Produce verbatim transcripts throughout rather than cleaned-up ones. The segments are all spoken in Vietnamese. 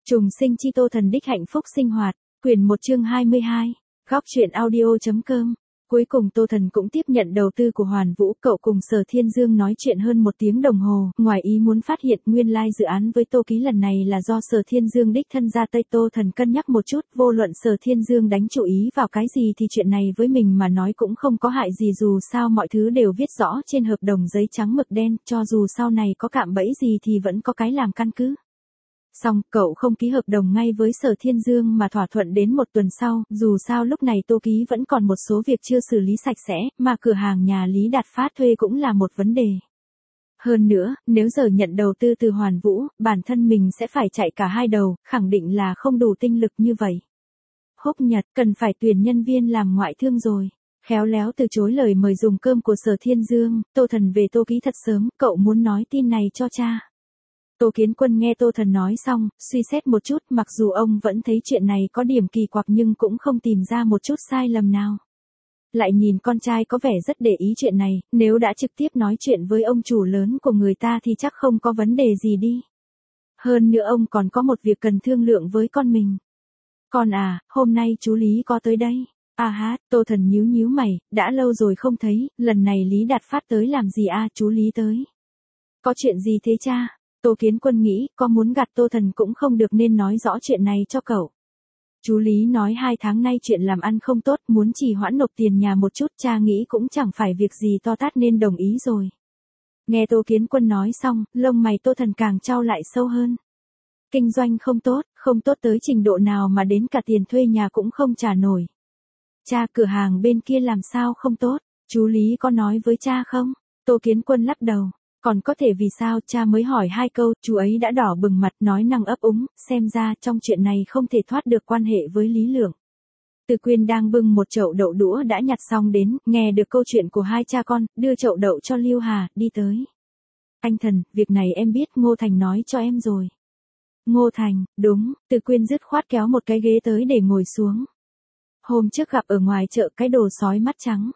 Trùng sinh chi Tô Thần đích hạnh phúc sinh hoạt, quyển một chương hai mươi hai, góc truyện audio.com. Cuối cùng Tô Thần cũng tiếp nhận đầu tư của Hoàn Vũ, cậu cùng Sở Thiên Dương nói chuyện hơn một tiếng đồng hồ, ngoài ý muốn phát hiện nguyên lai like dự án với Tô Ký lần này là do Sở Thiên Dương đích thân ra tay. Tô Thần cân nhắc một chút, vô luận Sở Thiên Dương đánh chủ ý vào cái gì thì chuyện này với mình mà nói cũng không có hại gì, dù sao mọi thứ đều viết rõ trên hợp đồng giấy trắng mực đen, cho dù sau này có cạm bẫy gì thì vẫn có cái làm căn cứ. Xong, cậu không ký hợp đồng ngay với Sở Thiên Dương mà thỏa thuận đến một tuần sau, dù sao lúc này Tô Ký vẫn còn một số việc chưa xử lý sạch sẽ, mà cửa hàng nhà Lý Đạt Phát thuê cũng là một vấn đề. Hơn nữa, nếu giờ nhận đầu tư từ Hoàn Vũ, bản thân mình sẽ phải chạy cả hai đầu, khẳng định là không đủ tinh lực như vậy. Húc Nhật, cần phải tuyển nhân viên làm ngoại thương rồi. Khéo léo từ chối lời mời dùng cơm của Sở Thiên Dương, Tô Thần về Tô Ký thật sớm, cậu muốn nói tin này cho cha. Tô Kiến Quân nghe Tô Thần nói xong, suy xét một chút, mặc dù ông vẫn thấy chuyện này có điểm kỳ quặc nhưng cũng không tìm ra một chút sai lầm nào. Lại nhìn con trai có vẻ rất để ý chuyện này, nếu đã trực tiếp nói chuyện với ông chủ lớn của người ta thì chắc không có vấn đề gì đi. Hơn nữa ông còn có một việc cần thương lượng với con mình. Con à, hôm nay chú Lý có tới đây. À ha, Tô Thần nhíu nhíu mày, đã lâu rồi không thấy, lần này Lý Đạt Phát tới làm gì à, chú Lý tới. Có chuyện gì thế cha? Tô Kiến Quân nghĩ, có muốn gạt Tô Thần cũng không được nên nói rõ chuyện này cho cậu. Chú Lý nói hai tháng nay chuyện làm ăn không tốt, muốn trì hoãn nộp tiền nhà một chút, cha nghĩ cũng chẳng phải việc gì to tát nên đồng ý rồi. Nghe Tô Kiến Quân nói xong, lông mày Tô Thần càng chau lại sâu hơn. Kinh doanh không tốt, không tốt tới trình độ nào mà đến cả tiền thuê nhà cũng không trả nổi. Cha, cửa hàng bên kia làm sao không tốt, chú Lý có nói với cha không? Tô Kiến Quân lắc đầu. Còn có thể vì sao, cha mới hỏi hai câu, chú ấy đã đỏ bừng mặt nói năng ấp úng, xem ra trong chuyện này không thể thoát được quan hệ với Lý Lượng. Từ Quyên đang bưng một chậu đậu đũa đã nhặt xong đến, nghe được câu chuyện của hai cha con, đưa chậu đậu cho Lưu Hà, đi tới. Anh Thần, việc này em biết, Ngô Thành nói cho em rồi. Ngô Thành, đúng, Từ Quyên dứt khoát kéo một cái ghế tới để ngồi xuống. Hôm trước gặp ở ngoài chợ cái đồ sói mắt trắng.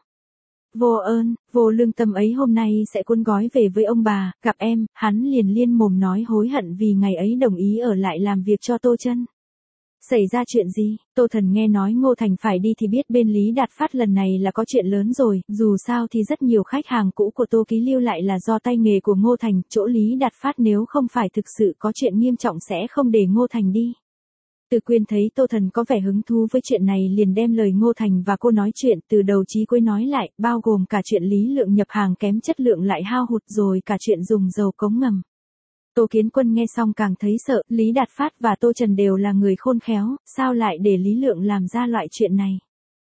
Vô ơn, vô lương tâm ấy hôm nay sẽ cuốn gói về với ông bà, gặp em, hắn liền liên mồm nói hối hận vì ngày ấy đồng ý ở lại làm việc cho Tô Chân. Xảy ra chuyện gì? Tô Thần nghe nói Ngô Thành phải đi thì biết bên Lý Đạt Phát lần này là có chuyện lớn rồi, dù sao thì rất nhiều khách hàng cũ của Tô Ký lưu lại là do tay nghề của Ngô Thành, chỗ Lý Đạt Phát nếu không phải thực sự có chuyện nghiêm trọng sẽ không để Ngô Thành đi. Từ Quyên thấy Tô Thần có vẻ hứng thú với chuyện này liền đem lời Ngô Thành và cô nói chuyện từ đầu chí cuối nói lại, bao gồm cả chuyện Lý Lượng nhập hàng kém chất lượng lại hao hụt rồi cả chuyện dùng dầu cống ngầm. Tô Kiến Quân nghe xong càng thấy sợ, Lý Đạt Phát và Tô Trần đều là người khôn khéo, sao lại để Lý Lượng làm ra loại chuyện này.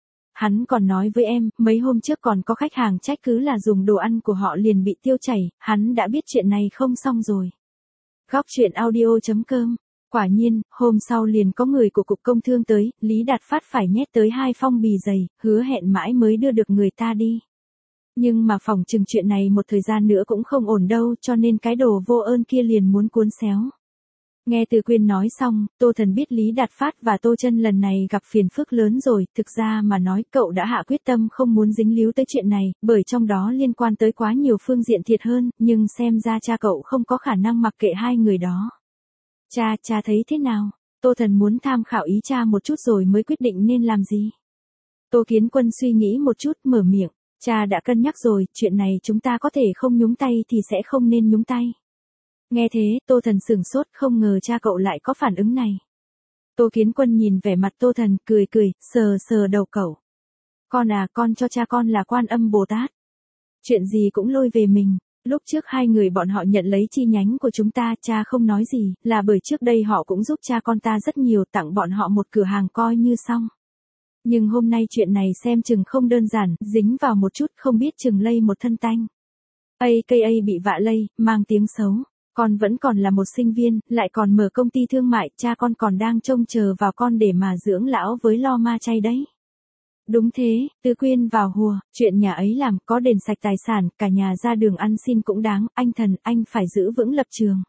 Hắn còn nói với em, mấy hôm trước còn có khách hàng trách cứ là dùng đồ ăn của họ liền bị tiêu chảy, hắn đã biết chuyện này không xong rồi. Góc truyện audio.com. Quả nhiên, hôm sau liền có người của Cục Công Thương tới, Lý Đạt Phát phải nhét tới hai phong bì dày, hứa hẹn mãi mới đưa được người ta đi. Nhưng mà phỏng chừng chuyện này một thời gian nữa cũng không ổn đâu, cho nên cái đồ vô ơn kia liền muốn cuốn xéo. Nghe Từ Quyên nói xong, Tô Thần biết Lý Đạt Phát và Tô Chân lần này gặp phiền phức lớn rồi, thực ra mà nói cậu đã hạ quyết tâm không muốn dính líu tới chuyện này, bởi trong đó liên quan tới quá nhiều phương diện thiệt hơn, nhưng xem ra cha cậu không có khả năng mặc kệ hai người đó. Cha, cha thấy thế nào? Tô Thần muốn tham khảo ý cha một chút rồi mới quyết định nên làm gì. Tô Kiến Quân suy nghĩ một chút mở miệng, cha đã cân nhắc rồi, chuyện này chúng ta có thể không nhúng tay thì sẽ không nên nhúng tay. Nghe thế, Tô Thần sửng sốt không ngờ cha cậu lại có phản ứng này. Tô Kiến Quân nhìn vẻ mặt Tô Thần cười cười, sờ sờ đầu cậu. Con à, con cho cha con là Quan Âm Bồ Tát. Chuyện gì cũng lôi về mình. Lúc trước hai người bọn họ nhận lấy chi nhánh của chúng ta, cha không nói gì, là bởi trước đây họ cũng giúp cha con ta rất nhiều, tặng bọn họ một cửa hàng coi như xong. Nhưng hôm nay chuyện này xem chừng không đơn giản, dính vào một chút không biết chừng lây một thân tanh. a ca a bị vạ lây, mang tiếng xấu. Con vẫn còn là một sinh viên, lại còn mở công ty thương mại, cha con còn đang trông chờ vào con để mà dưỡng lão với lo ma chay đấy. Đúng thế, Từ Quyên vào hùa, chuyện nhà ấy làm có đền sạch tài sản, cả nhà ra đường ăn xin cũng đáng, anh Thần, anh phải giữ vững lập trường.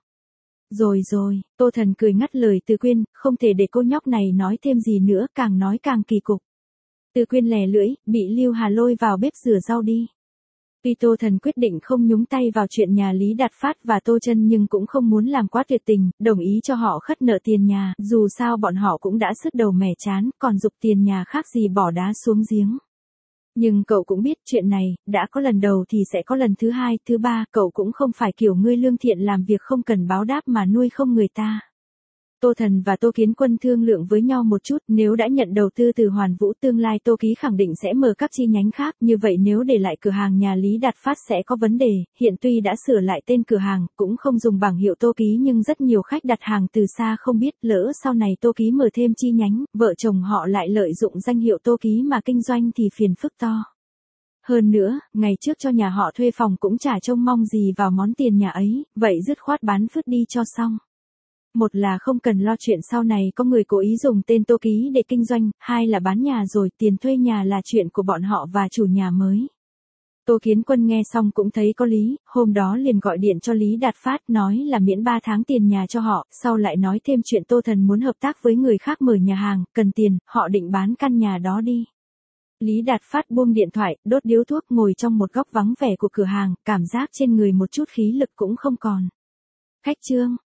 Rồi rồi, Tô Thần cười ngắt lời Từ Quyên, không thể để cô nhóc này nói thêm gì nữa, càng nói càng kỳ cục. Từ Quyên lè lưỡi, bị Lưu Hà lôi vào bếp rửa rau đi. Tuy Tô Thần quyết định không nhúng tay vào chuyện nhà Lý Đạt Phát và Tô Chân nhưng cũng không muốn làm quá tuyệt tình, đồng ý cho họ khất nợ tiền nhà, dù sao bọn họ cũng đã sứt đầu mẻ chán, còn giục tiền nhà khác gì bỏ đá xuống giếng. Nhưng cậu cũng biết chuyện này, đã có lần đầu thì sẽ có lần thứ hai, thứ ba, cậu cũng không phải kiểu ngươi lương thiện làm việc không cần báo đáp mà nuôi không người ta. Tô Thần và Tô Kiến Quân thương lượng với nhau một chút, nếu đã nhận đầu tư từ Hoàn Vũ tương lai Tô Ký khẳng định sẽ mở các chi nhánh khác, như vậy nếu để lại cửa hàng nhà Lý Đạt Phát sẽ có vấn đề, hiện tuy đã sửa lại tên cửa hàng, cũng không dùng bảng hiệu Tô Ký nhưng rất nhiều khách đặt hàng từ xa không biết, lỡ sau này Tô Ký mở thêm chi nhánh, vợ chồng họ lại lợi dụng danh hiệu Tô Ký mà kinh doanh thì phiền phức to. Hơn nữa, ngày trước cho nhà họ thuê phòng cũng chả trông mong gì vào món tiền nhà ấy, vậy dứt khoát bán phứt đi cho xong. Một là không cần lo chuyện sau này có người cố ý dùng tên Tô Ký để kinh doanh, hai là bán nhà rồi tiền thuê nhà là chuyện của bọn họ và chủ nhà mới. Tô Kiến Quân nghe xong cũng thấy có lý, hôm đó liền gọi điện cho Lý Đạt Phát nói là miễn ba tháng tiền nhà cho họ, sau lại nói thêm chuyện Tô Thần muốn hợp tác với người khác mở nhà hàng, cần tiền, họ định bán căn nhà đó đi. Lý Đạt Phát buông điện thoại, đốt điếu thuốc ngồi trong một góc vắng vẻ của cửa hàng, cảm giác trên người một chút khí lực cũng không còn. Khách trương.